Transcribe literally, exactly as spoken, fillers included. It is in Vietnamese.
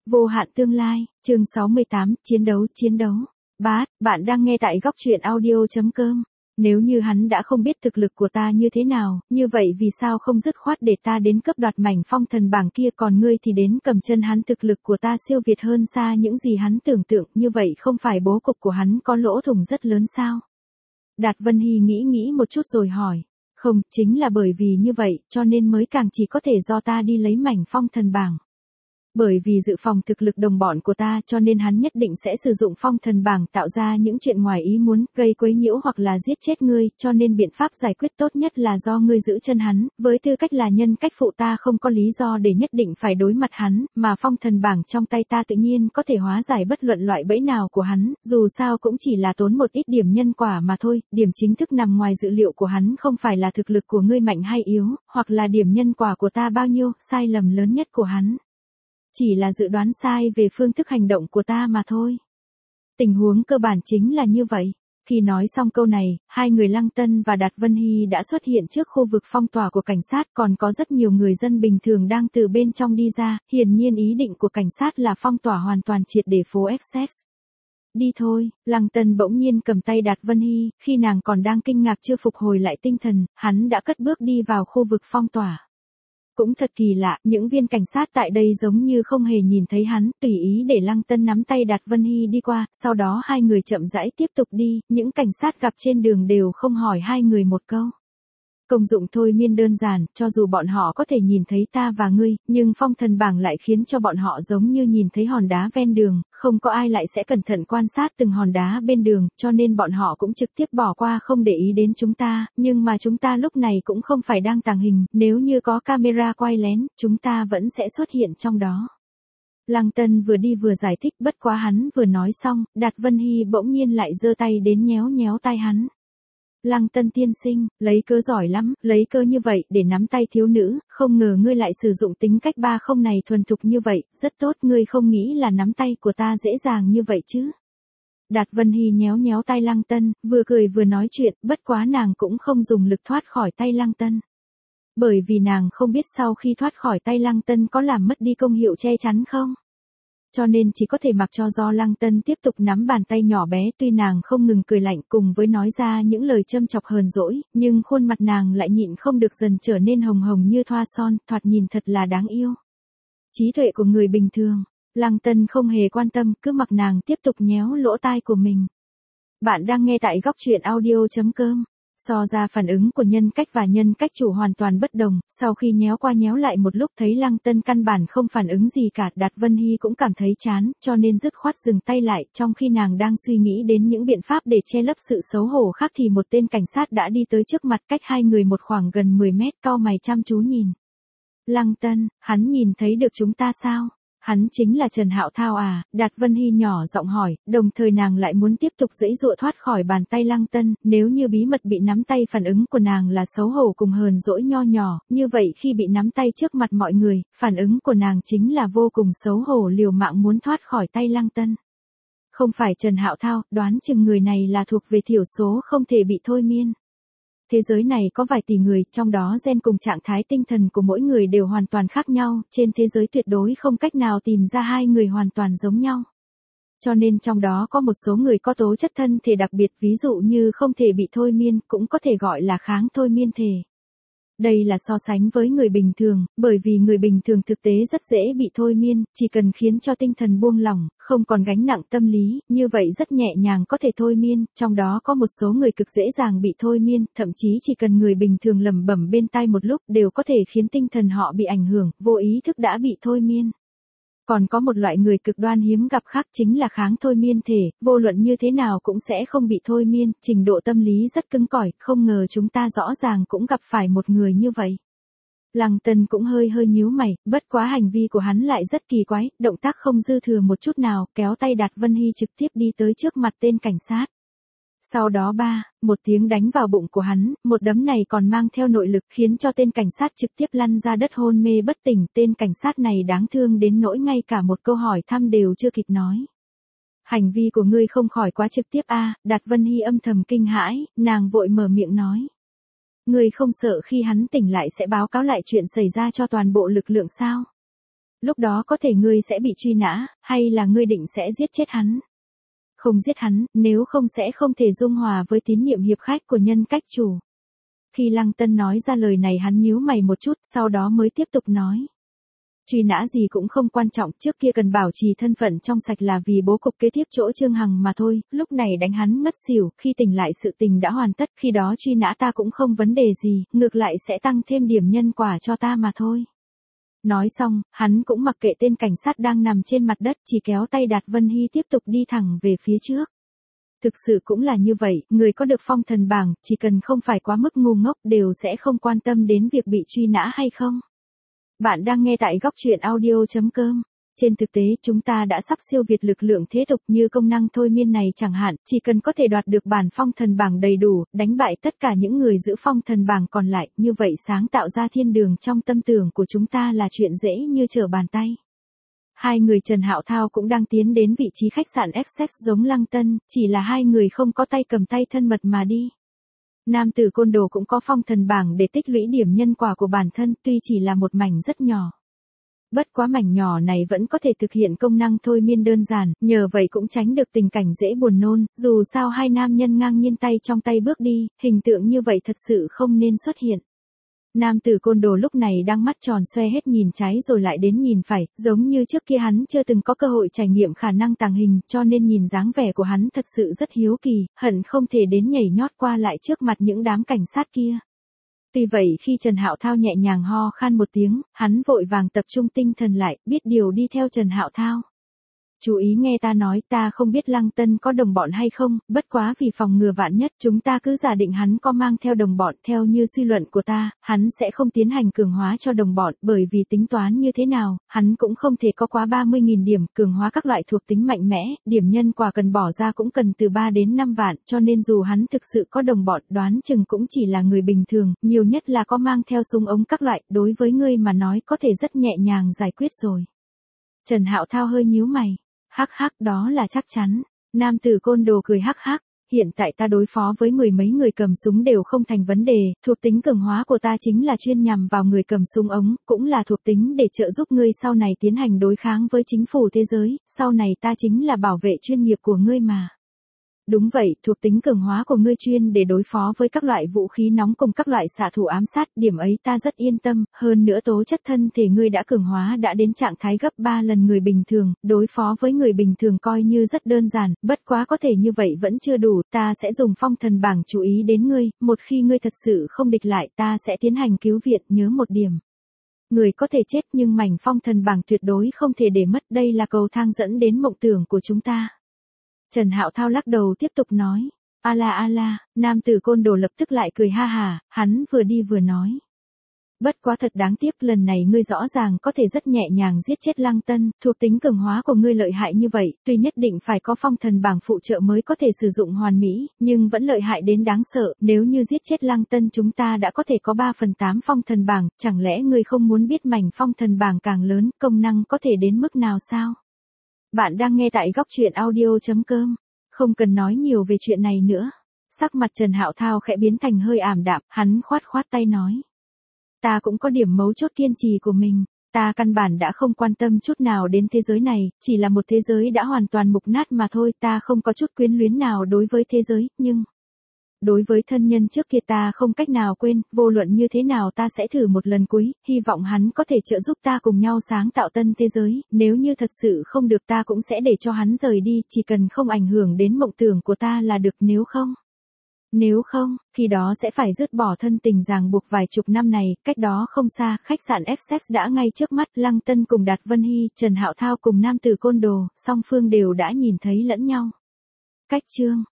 Vô hạn tương lai, chương sáu mươi tám, chiến đấu, chiến đấu. Bát, bạn đang nghe tại góc truyện audio chấm com. Nếu như hắn đã không biết thực lực của ta như thế nào, như vậy vì sao không dứt khoát để ta đến cấp đoạt mảnh phong thần bảng kia, còn ngươi thì đến cầm chân hắn, thực lực của ta siêu việt hơn xa những gì hắn tưởng tượng, như vậy không phải bố cục của hắn có lỗ thủng rất lớn sao? Đạt Vân Hy nghĩ nghĩ một chút rồi hỏi. Không, chính là bởi vì như vậy, cho nên mới càng chỉ có thể do ta đi lấy mảnh phong thần bảng. Bởi vì dự phòng thực lực đồng bọn của ta, cho nên hắn nhất định sẽ sử dụng phong thần bảng tạo ra những chuyện ngoài ý muốn, gây quấy nhiễu hoặc là giết chết ngươi, cho nên biện pháp giải quyết tốt nhất là do ngươi giữ chân hắn, với tư cách là nhân cách phụ ta không có lý do để nhất định phải đối mặt hắn, mà phong thần bảng trong tay ta tự nhiên có thể hóa giải bất luận loại bẫy nào của hắn, dù sao cũng chỉ là tốn một ít điểm nhân quả mà thôi, điểm chính thức nằm ngoài dự liệu của hắn không phải là thực lực của ngươi mạnh hay yếu, hoặc là điểm nhân quả của ta bao nhiêu, sai lầm lớn nhất của hắn chỉ là dự đoán sai về phương thức hành động của ta mà thôi. Tình huống cơ bản chính là như vậy. Khi nói xong câu này, hai người Lăng Tân và Đạt Vân Hy đã xuất hiện trước khu vực phong tỏa của cảnh sát, còn có rất nhiều người dân bình thường đang từ bên trong đi ra, hiển nhiên ý định của cảnh sát là phong tỏa hoàn toàn triệt để phố Essex. Đi thôi, Lăng Tân bỗng nhiên cầm tay Đạt Vân Hy, khi nàng còn đang kinh ngạc chưa phục hồi lại tinh thần, hắn đã cất bước đi vào khu vực phong tỏa. Cũng thật kỳ lạ, những viên cảnh sát tại đây giống như không hề nhìn thấy hắn, tùy ý để Lăng Tân nắm tay Đạt Vân Hy đi qua, sau đó hai người chậm rãi tiếp tục đi, những cảnh sát gặp trên đường đều không hỏi hai người một câu. Công dụng thôi miên đơn giản, cho dù bọn họ có thể nhìn thấy ta và ngươi, nhưng phong thần bảng lại khiến cho bọn họ giống như nhìn thấy hòn đá ven đường, không có ai lại sẽ cẩn thận quan sát từng hòn đá bên đường, cho nên bọn họ cũng trực tiếp bỏ qua không để ý đến chúng ta, nhưng mà chúng ta lúc này cũng không phải đang tàng hình, nếu như có camera quay lén, chúng ta vẫn sẽ xuất hiện trong đó. Lăng Tân vừa đi vừa giải thích, bất quá hắn vừa nói xong, Đạt Vân Hy bỗng nhiên lại giơ tay đến nhéo nhéo tai hắn. Lăng Tân tiên sinh, lấy cớ giỏi lắm, lấy cớ như vậy để nắm tay thiếu nữ, không ngờ ngươi lại sử dụng tính cách ba không này thuần thục như vậy, rất tốt, ngươi không nghĩ là nắm tay của ta dễ dàng như vậy chứ. Đạt Vân Hy nhéo nhéo tay Lăng Tân, vừa cười vừa nói chuyện, bất quá nàng cũng không dùng lực thoát khỏi tay Lăng Tân. Bởi vì nàng không biết sau khi thoát khỏi tay Lăng Tân có làm mất đi công hiệu che chắn không. Cho nên chỉ có thể mặc cho do Lăng Tân tiếp tục nắm bàn tay nhỏ bé, tuy nàng không ngừng cười lạnh cùng với nói ra những lời châm chọc hờn dỗi, nhưng khuôn mặt nàng lại nhịn không được dần trở nên hồng hồng như thoa son, thoạt nhìn thật là đáng yêu. Trí tuệ của người bình thường, Lăng Tân không hề quan tâm, cứ mặc nàng tiếp tục nhéo lỗ tai của mình. Bạn đang nghe tại góc truyện audio chấm com. So ra phản ứng của nhân cách và nhân cách chủ hoàn toàn bất đồng, sau khi nhéo qua nhéo lại một lúc thấy Lăng Tân căn bản không phản ứng gì cả, Đạt Vân Hy cũng cảm thấy chán, cho nên dứt khoát dừng tay lại, trong khi nàng đang suy nghĩ đến những biện pháp để che lấp sự xấu hổ khác thì một tên cảnh sát đã đi tới trước mặt, cách hai người một khoảng gần mười mét, cau mày chăm chú nhìn. Lăng Tân, hắn nhìn thấy được chúng ta sao? Hắn chính là Trần Hạo Thao à? Đạt Vân Hy nhỏ giọng hỏi, đồng thời nàng lại muốn tiếp tục giãy giụa thoát khỏi bàn tay Lăng Tân, nếu như bí mật bị nắm tay phản ứng của nàng là xấu hổ cùng hờn dỗi nho nhỏ, như vậy khi bị nắm tay trước mặt mọi người, phản ứng của nàng chính là vô cùng xấu hổ liều mạng muốn thoát khỏi tay Lăng Tân. Không phải Trần Hạo Thao, đoán chừng người này là thuộc về thiểu số không thể bị thôi miên. Thế giới này có vài tỷ người, trong đó gen cùng trạng thái tinh thần của mỗi người đều hoàn toàn khác nhau, trên thế giới tuyệt đối không cách nào tìm ra hai người hoàn toàn giống nhau. Cho nên trong đó có một số người có tố chất thân thể đặc biệt, ví dụ như không thể bị thôi miên, cũng có thể gọi là kháng thôi miên thể. Đây là so sánh với người bình thường, bởi vì người bình thường thực tế rất dễ bị thôi miên, chỉ cần khiến cho tinh thần buông lỏng, không còn gánh nặng tâm lý, như vậy rất nhẹ nhàng có thể thôi miên, trong đó có một số người cực dễ dàng bị thôi miên, thậm chí chỉ cần người bình thường lẩm bẩm bên tai một lúc đều có thể khiến tinh thần họ bị ảnh hưởng, vô ý thức đã bị thôi miên. Còn có một loại người cực đoan hiếm gặp khác chính là kháng thôi miên thể, vô luận như thế nào cũng sẽ không bị thôi miên, trình độ tâm lý rất cứng cỏi, không ngờ chúng ta rõ ràng cũng gặp phải một người như vậy. Lăng Tân cũng hơi hơi nhíu mày, bất quá hành vi của hắn lại rất kỳ quái, động tác không dư thừa một chút nào, kéo tay Đạt Vân Hy trực tiếp đi tới trước mặt tên cảnh sát. Sau đó ba, một tiếng đánh vào bụng của hắn, một đấm này còn mang theo nội lực khiến cho tên cảnh sát trực tiếp lăn ra đất hôn mê bất tỉnh, tên cảnh sát này đáng thương đến nỗi ngay cả một câu hỏi thăm đều chưa kịp nói. Hành vi của ngươi không khỏi quá trực tiếp a, Đạt Vân Hy âm thầm kinh hãi, nàng vội mở miệng nói. Ngươi không sợ khi hắn tỉnh lại sẽ báo cáo lại chuyện xảy ra cho toàn bộ lực lượng sao? Lúc đó có thể ngươi sẽ bị truy nã, hay là ngươi định sẽ giết chết hắn? Không giết hắn, nếu không sẽ không thể dung hòa với tín niệm hiệp khách của nhân cách chủ. Khi Lăng Tân nói ra lời này hắn nhíu mày một chút, sau đó mới tiếp tục nói. Truy nã gì cũng không quan trọng, trước kia cần bảo trì thân phận trong sạch là vì bố cục kế tiếp chỗ Trương Hằng mà thôi, lúc này đánh hắn ngất xỉu, khi tỉnh lại sự tình đã hoàn tất, khi đó truy nã ta cũng không vấn đề gì, ngược lại sẽ tăng thêm điểm nhân quả cho ta mà thôi. Nói xong, hắn cũng mặc kệ tên cảnh sát đang nằm trên mặt đất, chỉ kéo tay Đạt Vân Hy tiếp tục đi thẳng về phía trước. Thực sự cũng là như vậy, người có được phong thần bảng, chỉ cần không phải quá mức ngu ngốc đều sẽ không quan tâm đến việc bị truy nã hay không. Bạn đang nghe tại góc truyện audio chấm com. Trên thực tế chúng ta đã sắp siêu việt lực lượng thế tục như công năng thôi miên này chẳng hạn, chỉ cần có thể đoạt được bản phong thần bảng đầy đủ, đánh bại tất cả những người giữ phong thần bảng còn lại, như vậy sáng tạo ra thiên đường trong tâm tưởng của chúng ta là chuyện dễ như trở bàn tay. Hai người Trần Hạo Thao cũng đang tiến đến vị trí khách sạn Essex giống Lăng Tân, chỉ là hai người không có tay cầm tay thân mật mà đi. Nam tử côn đồ cũng có phong thần bảng để tích lũy điểm nhân quả của bản thân, tuy chỉ là một mảnh rất nhỏ. Bất quá mảnh nhỏ này vẫn có thể thực hiện công năng thôi miên đơn giản, nhờ vậy cũng tránh được tình cảnh dễ buồn nôn, dù sao hai nam nhân ngang nhiên tay trong tay bước đi, hình tượng như vậy thật sự không nên xuất hiện. Nam tử côn đồ lúc này đang mắt tròn xoe hết nhìn trái rồi lại đến nhìn phải, giống như trước kia hắn chưa từng có cơ hội trải nghiệm khả năng tàng hình, cho nên nhìn dáng vẻ của hắn thật sự rất hiếu kỳ, hận không thể đến nhảy nhót qua lại trước mặt những đám cảnh sát kia. Tuy vậy khi Trần Hạo Thao nhẹ nhàng ho khan một tiếng, hắn vội vàng tập trung tinh thần lại, biết điều đi theo Trần Hạo Thao. Chú ý nghe ta nói, ta không biết Lăng Tân có đồng bọn hay không, bất quá vì phòng ngừa vạn nhất chúng ta cứ giả định hắn có mang theo đồng bọn, theo như suy luận của ta, hắn sẽ không tiến hành cường hóa cho đồng bọn, bởi vì tính toán như thế nào, hắn cũng không thể có quá ba mươi nghìn điểm, cường hóa các loại thuộc tính mạnh mẽ, điểm nhân quả cần bỏ ra cũng cần từ ba đến năm vạn, cho nên dù hắn thực sự có đồng bọn, đoán chừng cũng chỉ là người bình thường, nhiều nhất là có mang theo súng ống các loại, đối với ngươi mà nói có thể rất nhẹ nhàng giải quyết rồi. Trần Hạo Thao hơi nhíu mày. Hắc hắc, đó là chắc chắn. Nam tử côn đồ cười hắc hắc, hiện tại ta đối phó với mười mấy người cầm súng đều không thành vấn đề, thuộc tính cường hóa của ta chính là chuyên nhằm vào người cầm súng ống, cũng là thuộc tính để trợ giúp ngươi sau này tiến hành đối kháng với chính phủ thế giới, sau này ta chính là bảo vệ chuyên nghiệp của ngươi mà. Đúng vậy, thuộc tính cường hóa của ngươi chuyên để đối phó với các loại vũ khí nóng cùng các loại xạ thủ ám sát, điểm ấy ta rất yên tâm, hơn nữa tố chất thân thể ngươi đã cường hóa đã đến trạng thái gấp ba lần người bình thường, đối phó với người bình thường coi như rất đơn giản, bất quá có thể như vậy vẫn chưa đủ, ta sẽ dùng phong thần bảng chú ý đến ngươi, một khi ngươi thật sự không địch lại ta sẽ tiến hành cứu viện, nhớ một điểm. Người có thể chết nhưng mảnh phong thần bảng tuyệt đối không thể để mất, đây là cầu thang dẫn đến mộng tưởng của chúng ta. Trần Hạo Thao lắc đầu tiếp tục nói, a la a la, nam tử côn đồ lập tức lại cười ha hà, hắn vừa đi vừa nói. Bất quá thật đáng tiếc, lần này ngươi rõ ràng có thể rất nhẹ nhàng giết chết Lăng Tân, thuộc tính cường hóa của ngươi lợi hại như vậy, tuy nhất định phải có phong thần bảng phụ trợ mới có thể sử dụng hoàn mỹ, nhưng vẫn lợi hại đến đáng sợ, nếu như giết chết Lăng Tân chúng ta đã có thể có ba phần tám phong thần bảng, chẳng lẽ ngươi không muốn biết mảnh phong thần bảng càng lớn, công năng có thể đến mức nào sao? Bạn đang nghe tại góc truyện audio chấm com. Không cần nói nhiều về chuyện này nữa. Sắc mặt Trần Hạo Thao khẽ biến thành hơi ảm đạm, hắn khoát khoát tay nói. Ta cũng có điểm mấu chốt kiên trì của mình. Ta căn bản đã không quan tâm chút nào đến thế giới này, chỉ là một thế giới đã hoàn toàn mục nát mà thôi, ta không có chút quyến luyến nào đối với thế giới, nhưng... Đối với thân nhân trước kia ta không cách nào quên, vô luận như thế nào ta sẽ thử một lần cuối, hy vọng hắn có thể trợ giúp ta cùng nhau sáng tạo tân thế giới, nếu như thật sự không được ta cũng sẽ để cho hắn rời đi, chỉ cần không ảnh hưởng đến mộng tưởng của ta là được, nếu không. Nếu không, khi đó sẽ phải dứt bỏ thân tình ràng buộc vài chục năm này, cách đó không xa, khách sạn Essex đã ngay trước mắt, Lăng Tân cùng Đạt Vân Hy, Trần Hạo Thao cùng nam tử côn đồ, song phương đều đã nhìn thấy lẫn nhau. Cách chương